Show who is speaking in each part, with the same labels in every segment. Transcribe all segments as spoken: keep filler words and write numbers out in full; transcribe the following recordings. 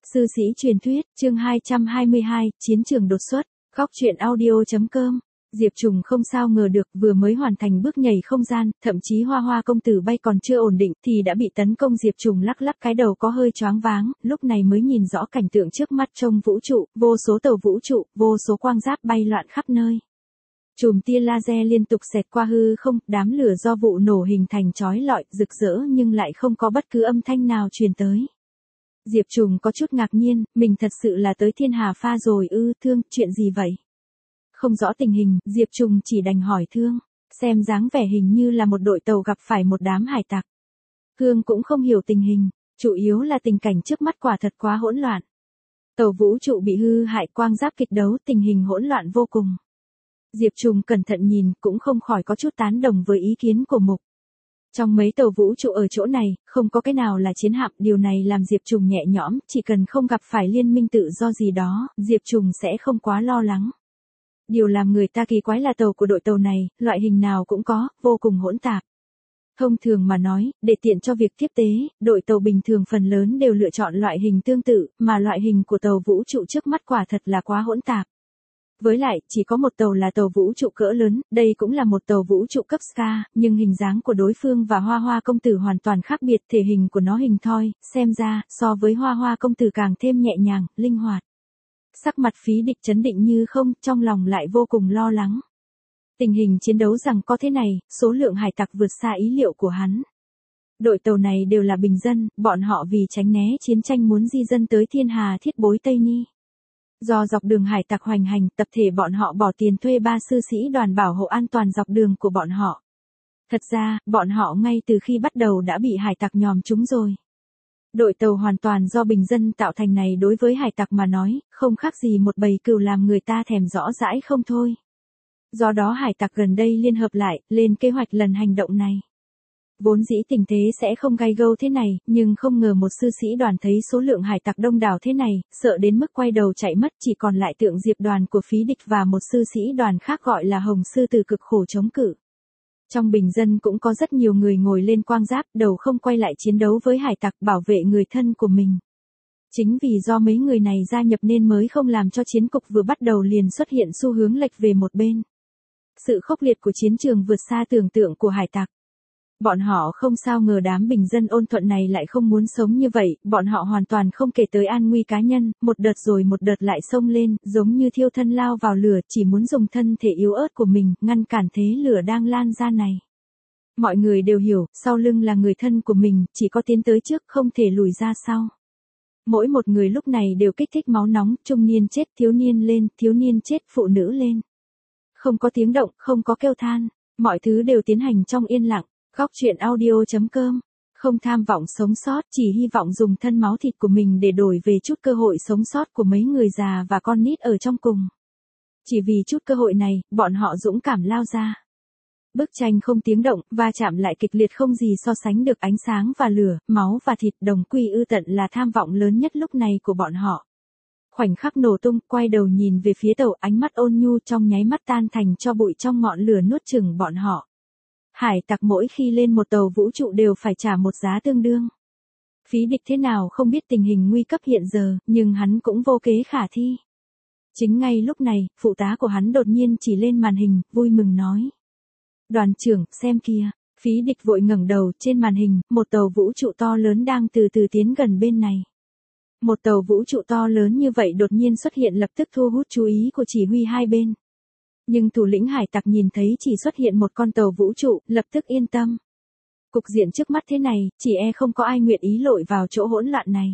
Speaker 1: Sư sĩ truyền thuyết, chương hai trăm hai mươi hai, chiến trường đột xuất, góc truyện audio.com. Diệp Trùng không sao ngờ được, vừa mới hoàn thành bước nhảy không gian, thậm chí Hoa Hoa công tử bay còn chưa ổn định thì đã bị tấn công. Diệp Trùng lắc lắc cái đầu có hơi choáng váng, lúc này mới nhìn rõ cảnh tượng trước mắt. Trong vũ trụ, vô số tàu vũ trụ, vô số quang giáp bay loạn khắp nơi. Chùm tia laser liên tục xẹt qua hư không, đám lửa do vụ nổ hình thành chói lọi, rực rỡ nhưng lại không có bất cứ âm thanh nào truyền tới. Diệp Trùng có chút ngạc nhiên, mình thật sự là tới Thiên Hà Pha rồi ư? Thương, chuyện gì vậy? Không rõ tình hình, Diệp Trùng chỉ đành hỏi Thương, xem dáng vẻ hình như là một đội tàu gặp phải một đám hải tặc. Thương cũng không hiểu tình hình, chủ yếu là tình cảnh trước mắt quả thật quá hỗn loạn. Tàu vũ trụ bị hư hại, quang giáp kịch đấu, tình hình hỗn loạn vô cùng. Diệp Trùng cẩn thận nhìn, cũng không khỏi có chút tán đồng với ý kiến của Mục. Trong mấy tàu vũ trụ ở chỗ này, không có cái nào là chiến hạm, điều này làm Diệp Trùng nhẹ nhõm, chỉ cần không gặp phải liên minh tự do gì đó, Diệp Trùng sẽ không quá lo lắng. Điều làm người ta kỳ quái là tàu của đội tàu này, loại hình nào cũng có, vô cùng hỗn tạp. Thông thường mà nói, để tiện cho việc tiếp tế, đội tàu bình thường phần lớn đều lựa chọn loại hình tương tự, mà loại hình của tàu vũ trụ trước mắt quả thật là quá hỗn tạp. Với lại, chỉ có một tàu là tàu vũ trụ cỡ lớn, đây cũng là một tàu vũ trụ cấp Ska, nhưng hình dáng của đối phương và Hoa Hoa công tử hoàn toàn khác biệt, thể hình của nó hình thoi, xem ra, so với Hoa Hoa công tử càng thêm nhẹ nhàng, linh hoạt. Sắc mặt Phí Địch trấn định như không, trong lòng lại vô cùng lo lắng. Tình hình chiến đấu rằng có thế này, số lượng hải tặc vượt xa ý liệu của hắn. Đội tàu này đều là bình dân, bọn họ vì tránh né chiến tranh muốn di dân tới Thiên Hà Thiết Bối Tây Ni. Do dọc đường hải tặc hoành hành, tập thể bọn họ bỏ tiền thuê ba sư sĩ đoàn bảo hộ an toàn dọc đường của bọn họ. Thật ra, bọn họ ngay từ khi bắt đầu đã bị hải tặc nhòm trúng rồi. Đội tàu hoàn toàn do bình dân tạo thành này đối với hải tặc mà nói, không khác gì một bầy cừu làm người ta thèm rõ dãi không thôi. Do đó hải tặc gần đây liên hợp lại, lên kế hoạch lần hành động này. Vốn dĩ tình thế sẽ không gay gâu thế này, nhưng không ngờ một sư sĩ đoàn thấy số lượng hải tặc đông đảo thế này, sợ đến mức quay đầu chạy mất, chỉ còn lại Tượng Diệp đoàn của Phí Địch và một sư sĩ đoàn khác gọi là Hồng Sư Tử cực khổ chống cự. Trong bình dân cũng có rất nhiều người ngồi lên quang giáp, đầu không quay lại chiến đấu với hải tặc, bảo vệ người thân của mình. Chính vì do mấy người này gia nhập nên mới không làm cho chiến cục vừa bắt đầu liền xuất hiện xu hướng lệch về một bên. Sự khốc liệt của chiến trường vượt xa tưởng tượng của hải tặc. Bọn họ không sao ngờ đám bình dân ôn thuận này lại không muốn sống như vậy, bọn họ hoàn toàn không kể tới an nguy cá nhân, một đợt rồi một đợt lại xông lên, giống như thiêu thân lao vào lửa, chỉ muốn dùng thân thể yếu ớt của mình, ngăn cản thế lửa đang lan ra này. Mọi người đều hiểu, sau lưng là người thân của mình, chỉ có tiến tới trước, không thể lùi ra sau. Mỗi một người lúc này đều kích thích máu nóng, trung niên chết, thiếu niên lên, thiếu niên chết, phụ nữ lên. Không có tiếng động, không có kêu than, mọi thứ đều tiến hành trong yên lặng. Góc truyện audio.com, không tham vọng sống sót, chỉ hy vọng dùng thân máu thịt của mình để đổi về chút cơ hội sống sót của mấy người già và con nít ở trong cùng. Chỉ vì chút cơ hội này, bọn họ dũng cảm lao ra. Bức tranh không tiếng động, va chạm lại kịch liệt không gì so sánh được, ánh sáng và lửa, máu và thịt, đồng quy ư tận là tham vọng lớn nhất lúc này của bọn họ. Khoảnh khắc nổ tung, quay đầu nhìn về phía tàu, ánh mắt ôn nhu trong nháy mắt tan thành cho bụi trong ngọn lửa nuốt chửng bọn họ. Hải tặc mỗi khi lên một tàu vũ trụ đều phải trả một giá tương đương. Phí Địch thế nào không biết tình hình nguy cấp hiện giờ, nhưng hắn cũng vô kế khả thi. Chính ngay lúc này, phụ tá của hắn đột nhiên chỉ lên màn hình, vui mừng nói. Đoàn trưởng, xem kìa. Phí Địch vội ngẩng đầu, trên màn hình, một tàu vũ trụ to lớn đang từ từ tiến gần bên này. Một tàu vũ trụ to lớn như vậy đột nhiên xuất hiện lập tức thu hút chú ý của chỉ huy hai bên. Nhưng thủ lĩnh hải tặc nhìn thấy chỉ xuất hiện một con tàu vũ trụ, lập tức yên tâm. Cục diện trước mắt thế này, chỉ e không có ai nguyện ý lội vào chỗ hỗn loạn này.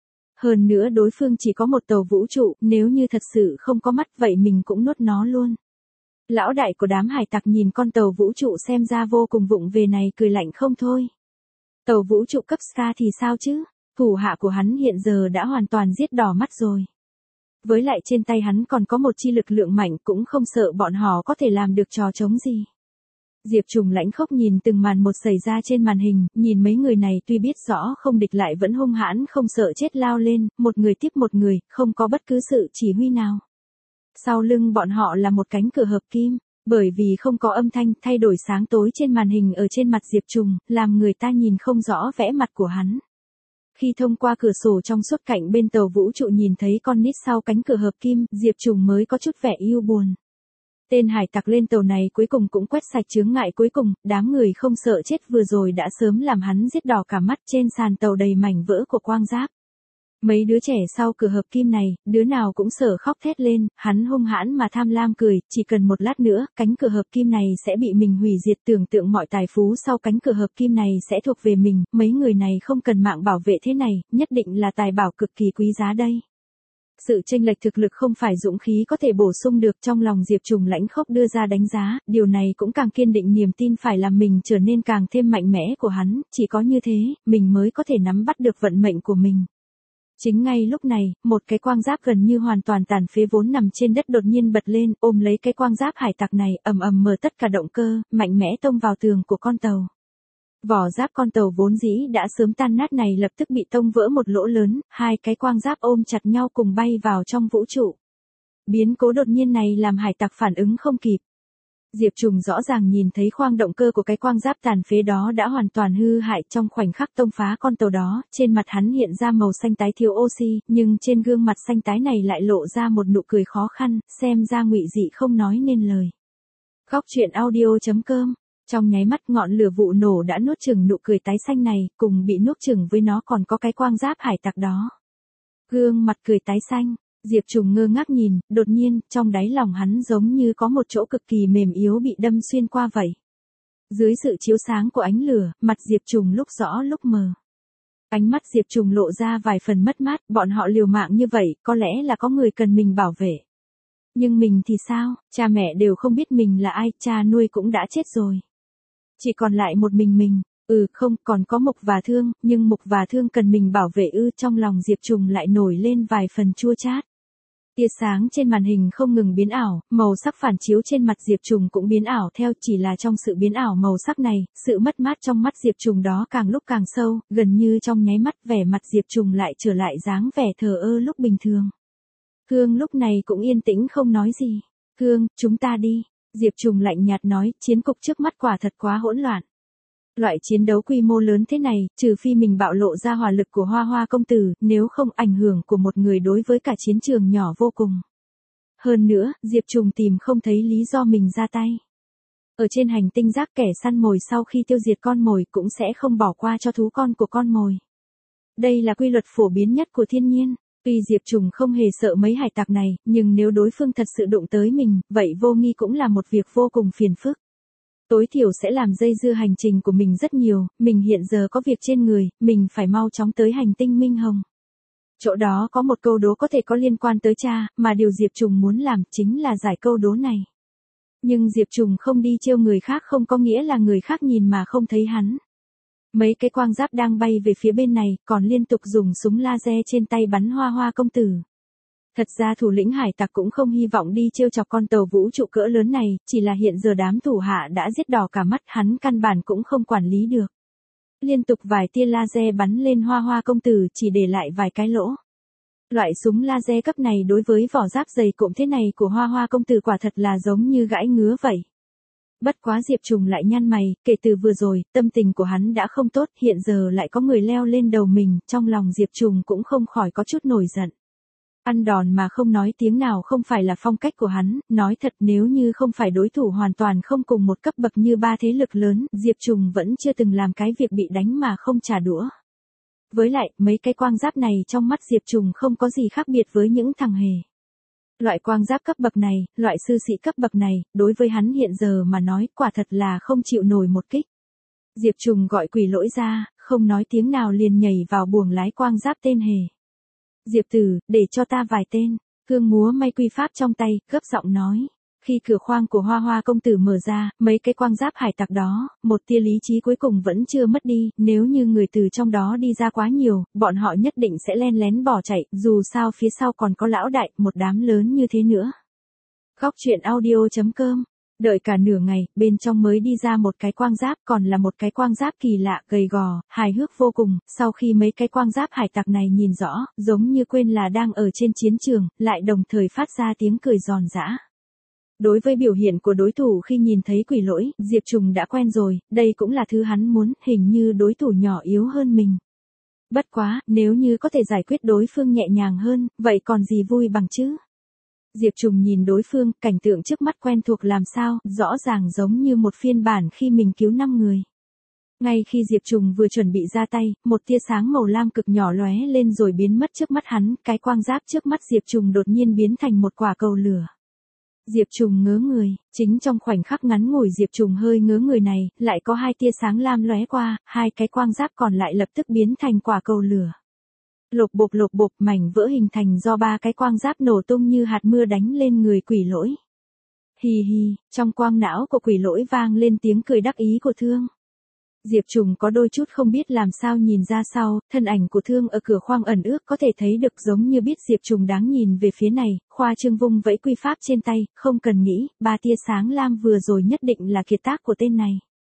Speaker 1: Hơn nữa đối phương chỉ có một tàu vũ trụ, nếu như thật sự không có mắt vậy mình cũng nuốt nó luôn. Lão đại của đám hải tặc nhìn con tàu vũ trụ xem ra vô cùng vụng về này cười lạnh không thôi. Tàu vũ trụ cấp Ska thì sao chứ, thủ hạ của hắn hiện giờ đã hoàn toàn giết đỏ mắt rồi. Với lại trên tay hắn còn có một chi lực lượng mạnh, cũng không sợ bọn họ có thể làm được trò chống gì. Diệp Trùng lãnh khốc nhìn từng màn một xảy ra trên màn hình, nhìn mấy người này tuy biết rõ không địch lại vẫn hung hãn không sợ chết lao lên, một người tiếp một người, không có bất cứ sự chỉ huy nào. Sau lưng bọn họ là một cánh cửa hợp kim, bởi vì không có âm thanh, thay đổi sáng tối trên màn hình ở trên mặt Diệp Trùng, làm người ta nhìn không rõ vẽ mặt của hắn. Khi thông qua cửa sổ trong suốt cạnh bên tàu vũ trụ nhìn thấy con nít sau cánh cửa hợp kim, Diệp Trùng mới có chút vẻ yêu buồn. Tên hải tặc lên tàu này cuối cùng cũng quét sạch chướng ngại cuối cùng, đám người không sợ chết vừa rồi đã sớm làm hắn giết đỏ cả mắt. Trên sàn tàu đầy mảnh vỡ của quang giáp. Mấy đứa trẻ sau cửa hợp kim này, đứa nào cũng sợ khóc thét lên, hắn hung hãn mà tham lam cười, chỉ cần một lát nữa, cánh cửa hợp kim này sẽ bị mình hủy diệt, tưởng tượng mọi tài phú sau cánh cửa hợp kim này sẽ thuộc về mình, mấy người này không cần mạng bảo vệ thế này, nhất định là tài bảo cực kỳ quý giá đây. Sự chênh lệch thực lực không phải dũng khí có thể bổ sung được, trong lòng Diệp Trùng lãnh khốc đưa ra đánh giá, điều này cũng càng kiên định niềm tin phải làm mình trở nên càng thêm mạnh mẽ của hắn, chỉ có như thế, mình mới có thể nắm bắt được vận mệnh của mình. Chính ngay lúc này, một cái quang giáp gần như hoàn toàn tàn phế vốn nằm trên đất đột nhiên bật lên, ôm lấy cái quang giáp hải tặc này, ầm ầm mở tất cả động cơ, mạnh mẽ tông vào tường của con tàu. Vỏ giáp con tàu vốn dĩ đã sớm tan nát này lập tức bị tông vỡ một lỗ lớn, hai cái quang giáp ôm chặt nhau cùng bay vào trong vũ trụ. Biến cố đột nhiên này làm hải tặc phản ứng không kịp. Diệp Trùng rõ ràng nhìn thấy khoang động cơ của cái quang giáp tàn phế đó đã hoàn toàn hư hại trong khoảnh khắc tông phá con tàu đó, trên mặt hắn hiện ra màu xanh tái thiếu oxy, nhưng trên gương mặt xanh tái này lại lộ ra một nụ cười khó khăn, xem ra ngụy dị không nói nên lời. Khóc chuyện audio chấm com. Trong nháy mắt ngọn lửa vụ nổ đã nuốt chửng nụ cười tái xanh này, cùng bị nuốt chửng với nó còn có cái quang giáp hải tặc đó. Gương mặt cười tái xanh. Diệp Trùng ngơ ngác nhìn, đột nhiên, trong đáy lòng hắn giống như có một chỗ cực kỳ mềm yếu bị đâm xuyên qua vậy. Dưới sự chiếu sáng của ánh lửa, mặt Diệp Trùng lúc rõ lúc mờ. Ánh mắt Diệp Trùng lộ ra vài phần mất mát, bọn họ liều mạng như vậy, có lẽ là có người cần mình bảo vệ. Nhưng mình thì sao, cha mẹ đều không biết mình là ai, cha nuôi cũng đã chết rồi. Chỉ còn lại một mình mình. Ừ không, còn có Mục và Thương, nhưng Mục và Thương cần mình bảo vệ ư, trong lòng Diệp Trùng lại nổi lên vài phần chua chát. Tia sáng trên màn hình không ngừng biến ảo, màu sắc phản chiếu trên mặt Diệp Trùng cũng biến ảo theo, chỉ là trong sự biến ảo màu sắc này, sự mất mát trong mắt Diệp Trùng đó càng lúc càng sâu, gần như trong nháy mắt vẻ mặt Diệp Trùng lại trở lại dáng vẻ thờ ơ lúc bình thường. Thương lúc này cũng yên tĩnh không nói gì. Thương, chúng ta đi. Diệp Trùng lạnh nhạt nói, chiến cục trước mắt quả thật quá hỗn loạn. Loại chiến đấu quy mô lớn thế này, trừ phi mình bạo lộ ra hỏa lực của Hoa Hoa công tử, nếu không ảnh hưởng của một người đối với cả chiến trường nhỏ vô cùng. Hơn nữa, Diệp Trùng tìm không thấy lý do mình ra tay. Ở trên hành tinh rác kẻ săn mồi sau khi tiêu diệt con mồi cũng sẽ không bỏ qua cho thú con của con mồi. Đây là quy luật phổ biến nhất của thiên nhiên. Tuy Diệp Trùng không hề sợ mấy hải tặc này, nhưng nếu đối phương thật sự đụng tới mình, vậy vô nghi cũng là một việc vô cùng phiền phức. Tối thiểu sẽ làm dây dưa hành trình của mình rất nhiều, mình hiện giờ có việc trên người, mình phải mau chóng tới hành tinh Minh Hồng. Chỗ đó có một câu đố có thể có liên quan tới cha, mà điều Diệp Trùng muốn làm chính là giải câu đố này. Nhưng Diệp Trùng không đi trêu người khác không có nghĩa là người khác nhìn mà không thấy hắn. Mấy cái quang giáp đang bay về phía bên này, còn liên tục dùng súng laser trên tay bắn Hoa Hoa công tử. Thật ra thủ lĩnh hải tặc cũng không hy vọng đi trêu chọc con tàu vũ trụ cỡ lớn này, chỉ là hiện giờ đám thủ hạ đã giết đỏ cả mắt, hắn căn bản cũng không quản lý được. Liên tục vài tia laser bắn lên Hoa Hoa công tử, chỉ để lại vài cái lỗ. Loại súng laser cấp này đối với vỏ giáp dày cộm thế này của Hoa Hoa công tử quả thật là giống như gãi ngứa vậy. Bất quá Diệp Trùng lại nhăn mày, kể từ vừa rồi, tâm tình của hắn đã không tốt, hiện giờ lại có người leo lên đầu mình, trong lòng Diệp Trùng cũng không khỏi có chút nổi giận. Ăn đòn mà không nói tiếng nào không phải là phong cách của hắn, nói thật nếu như không phải đối thủ hoàn toàn không cùng một cấp bậc như ba thế lực lớn, Diệp Trùng vẫn chưa từng làm cái việc bị đánh mà không trả đũa. Với lại, mấy cái quang giáp này trong mắt Diệp Trùng không có gì khác biệt với những thằng hề. Loại quang giáp cấp bậc này, loại sư sĩ cấp bậc này, đối với hắn hiện giờ mà nói quả thật là không chịu nổi một kích. Diệp Trùng gọi quỷ lỗi ra, không nói tiếng nào liền nhảy vào buồng lái quang giáp tên hề. Diệp tử, để cho ta vài tên. Cương múa may quy pháp trong tay, gấp giọng nói. Khi cửa khoang của Hoa Hoa công tử mở ra, mấy cái quang giáp hải tặc đó, một tia lý trí cuối cùng vẫn chưa mất đi, nếu như người từ trong đó đi ra quá nhiều, bọn họ nhất định sẽ len lén bỏ chạy, dù sao phía sau còn có lão đại, một đám lớn như thế nữa. Khóc chuyện audio chấm com. Đợi cả nửa ngày, bên trong mới đi ra một cái quang giáp, còn là một cái quang giáp kỳ lạ, gầy gò, hài hước vô cùng, sau khi mấy cái quang giáp hải tặc này nhìn rõ, giống như quên là đang ở trên chiến trường, lại đồng thời phát ra tiếng cười giòn giã. Đối với biểu hiện của đối thủ khi nhìn thấy quỷ lỗi, Diệp Trùng đã quen rồi, đây cũng là thứ hắn muốn, hình như đối thủ nhỏ yếu hơn mình. Bất quá, nếu như có thể giải quyết đối phương nhẹ nhàng hơn, vậy còn gì vui bằng chứ? Diệp Trùng nhìn đối phương, cảnh tượng trước mắt quen thuộc làm sao, rõ ràng giống như một phiên bản khi mình cứu năm người. Ngay khi Diệp Trùng vừa chuẩn bị ra tay, một tia sáng màu lam cực nhỏ lóe lên rồi biến mất trước mắt hắn, cái quang giáp trước mắt Diệp Trùng đột nhiên biến thành một quả cầu lửa. Diệp Trùng ngớ người, chính trong khoảnh khắc ngắn ngủi Diệp Trùng hơi ngớ người này, lại có hai tia sáng lam lóe qua, hai cái quang giáp còn lại lập tức biến thành quả cầu lửa. Lộp bộp lộp bộp, mảnh vỡ hình thành do ba cái quang giáp nổ tung như hạt mưa đánh lên người Quỷ Lỗi. Hì hì, trong quang não của Quỷ Lỗi vang lên tiếng cười đắc ý của Thương. Diệp Trùng có đôi chút không biết làm sao nhìn ra sau, thân ảnh của Thương ở cửa khoang ẩn ước có thể thấy được giống như biết Diệp Trùng đáng nhìn về phía này, khoa trương vung vẫy quy pháp trên tay, không cần nghĩ, ba tia sáng lam vừa rồi nhất định là kiệt tác của tên này.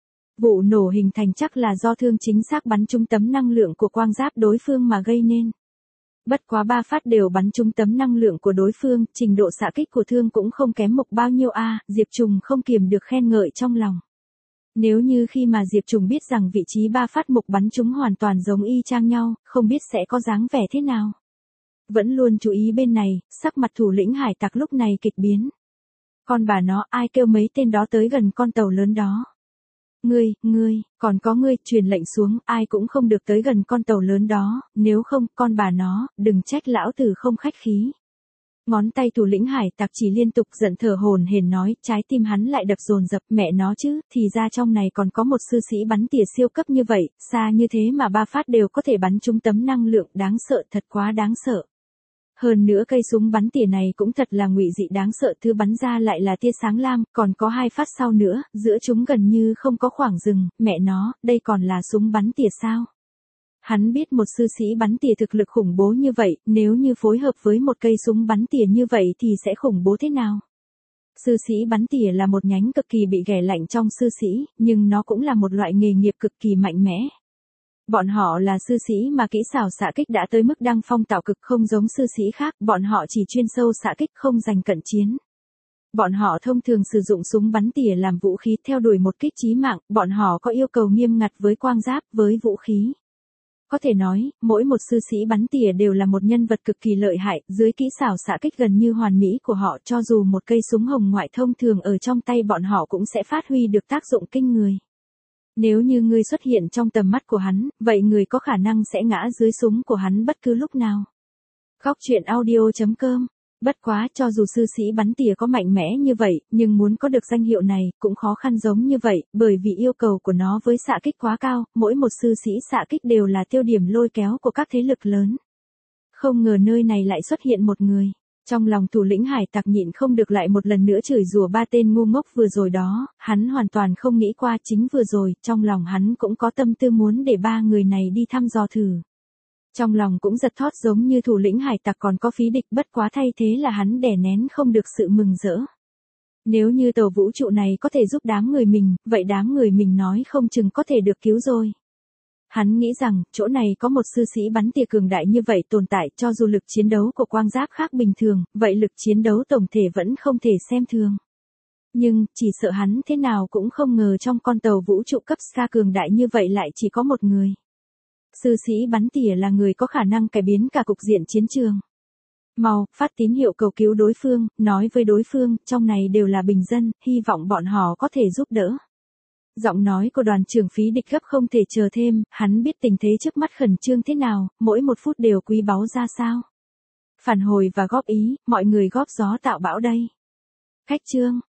Speaker 1: Vụ nổ hình thành chắc là do Thương chính xác bắn trúng tấm năng lượng của quang giáp đối phương mà gây nên. Bất quá ba phát đều bắn trúng tấm năng lượng của đối phương, trình độ xạ kích của Thương cũng không kém Mộc bao nhiêu a, à, Diệp Trùng không kiềm được khen ngợi trong lòng. Nếu như khi mà Diệp Trùng biết rằng vị trí ba phát Mộc bắn trúng hoàn toàn giống y chang nhau, không biết sẽ có dáng vẻ thế nào. Vẫn luôn chú ý bên này, sắc mặt thủ lĩnh hải tặc lúc này kịch biến. Con bà nó, ai kêu mấy tên đó tới gần con tàu lớn đó. Ngươi, ngươi, còn có ngươi, truyền lệnh xuống, ai cũng không được tới gần con tàu lớn đó, nếu không, con bà nó, đừng trách lão tử không khách khí. Ngón tay thủ lĩnh hải tặc chỉ liên tục giận thở hổn hển nói, trái tim hắn lại đập dồn dập, mẹ nó chứ, thì ra trong này còn có một sư sĩ bắn tỉa siêu cấp như vậy, xa như thế mà ba phát đều có thể bắn trúng tấm năng lượng, đáng sợ, thật quá đáng sợ. Hơn nữa cây súng bắn tỉa này cũng thật là ngụy dị đáng sợ, thứ bắn ra lại là tia sáng lam, còn có hai phát sau nữa, giữa chúng gần như không có khoảng dừng, mẹ nó, đây còn là súng bắn tỉa sao? Hắn biết một sư sĩ bắn tỉa thực lực khủng bố như vậy, nếu như phối hợp với một cây súng bắn tỉa như vậy thì sẽ khủng bố thế nào? Sư sĩ bắn tỉa là một nhánh cực kỳ bị ghẻ lạnh trong sư sĩ, nhưng nó cũng là một loại nghề nghiệp cực kỳ mạnh mẽ. Bọn họ là sư sĩ mà kỹ xảo xạ kích đã tới mức đăng phong tạo cực, không giống sư sĩ khác, bọn họ chỉ chuyên sâu xạ kích không giành cận chiến. Bọn họ thông thường sử dụng súng bắn tỉa làm vũ khí theo đuổi một kích chí mạng, bọn họ có yêu cầu nghiêm ngặt với quang giáp, với vũ khí. Có thể nói, mỗi một sư sĩ bắn tỉa đều là một nhân vật cực kỳ lợi hại, dưới kỹ xảo xạ kích gần như hoàn mỹ của họ, cho dù một cây súng hồng ngoại thông thường ở trong tay bọn họ cũng sẽ phát huy được tác dụng kinh người. Nếu như ngươi xuất hiện trong tầm mắt của hắn, vậy người có khả năng sẽ ngã dưới súng của hắn bất cứ lúc nào. Góc truyện audio chấm com. Bất quá, cho dù sư sĩ bắn tỉa có mạnh mẽ như vậy, nhưng muốn có được danh hiệu này, cũng khó khăn giống như vậy, bởi vì yêu cầu của nó với xạ kích quá cao, mỗi một sư sĩ xạ kích đều là tiêu điểm lôi kéo của các thế lực lớn. Không ngờ nơi này lại xuất hiện một người. Trong lòng thủ lĩnh hải tặc nhịn không được lại một lần nữa chửi rủa ba tên ngu ngốc vừa rồi đó, hắn hoàn toàn không nghĩ qua chính vừa rồi, trong lòng hắn cũng có tâm tư muốn để ba người này đi thăm dò thử. Trong lòng cũng giật thót giống như thủ lĩnh hải tặc còn có phí địch, bất quá thay thế là hắn đè nén không được sự mừng rỡ. Nếu như tàu vũ trụ này có thể giúp đám người mình, vậy đám người mình nói không chừng có thể được cứu rồi. Hắn nghĩ rằng, chỗ này có một sư sĩ bắn tỉa cường đại như vậy tồn tại, cho dù lực chiến đấu của quang giáp khác bình thường, vậy lực chiến đấu tổng thể vẫn không thể xem thường. Nhưng, chỉ sợ hắn thế nào cũng không ngờ trong con tàu vũ trụ cấp Ska cường đại như vậy lại chỉ có một người. Sư sĩ bắn tỉa là người có khả năng cải biến cả cục diện chiến trường. Mau, phát tín hiệu cầu cứu đối phương, nói với đối phương, trong này đều là bình dân, hy vọng bọn họ có thể giúp đỡ. Giọng nói của đoàn trưởng phí địch gấp không thể chờ thêm, hắn biết tình thế trước mắt khẩn trương thế nào, mỗi một phút đều quý báu ra sao. Phản hồi và góp ý, mọi người góp gió tạo bão đây. Khách chương.